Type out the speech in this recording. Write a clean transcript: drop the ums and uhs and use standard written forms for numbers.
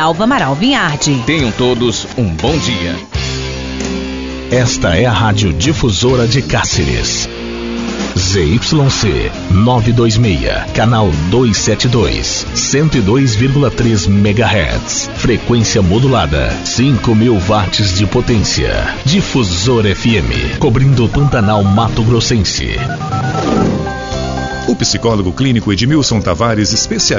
Dalva Amaral Vinhardi. Tenham todos um bom dia. Esta é a Rádio Difusora de Cáceres. ZYC 926, canal 272, 102,3 MHz, frequência modulada, 5.000 watts de potência. Difusora FM, cobrindo o Pantanal Mato Grossense. O psicólogo clínico Edmilson Tavares, especialista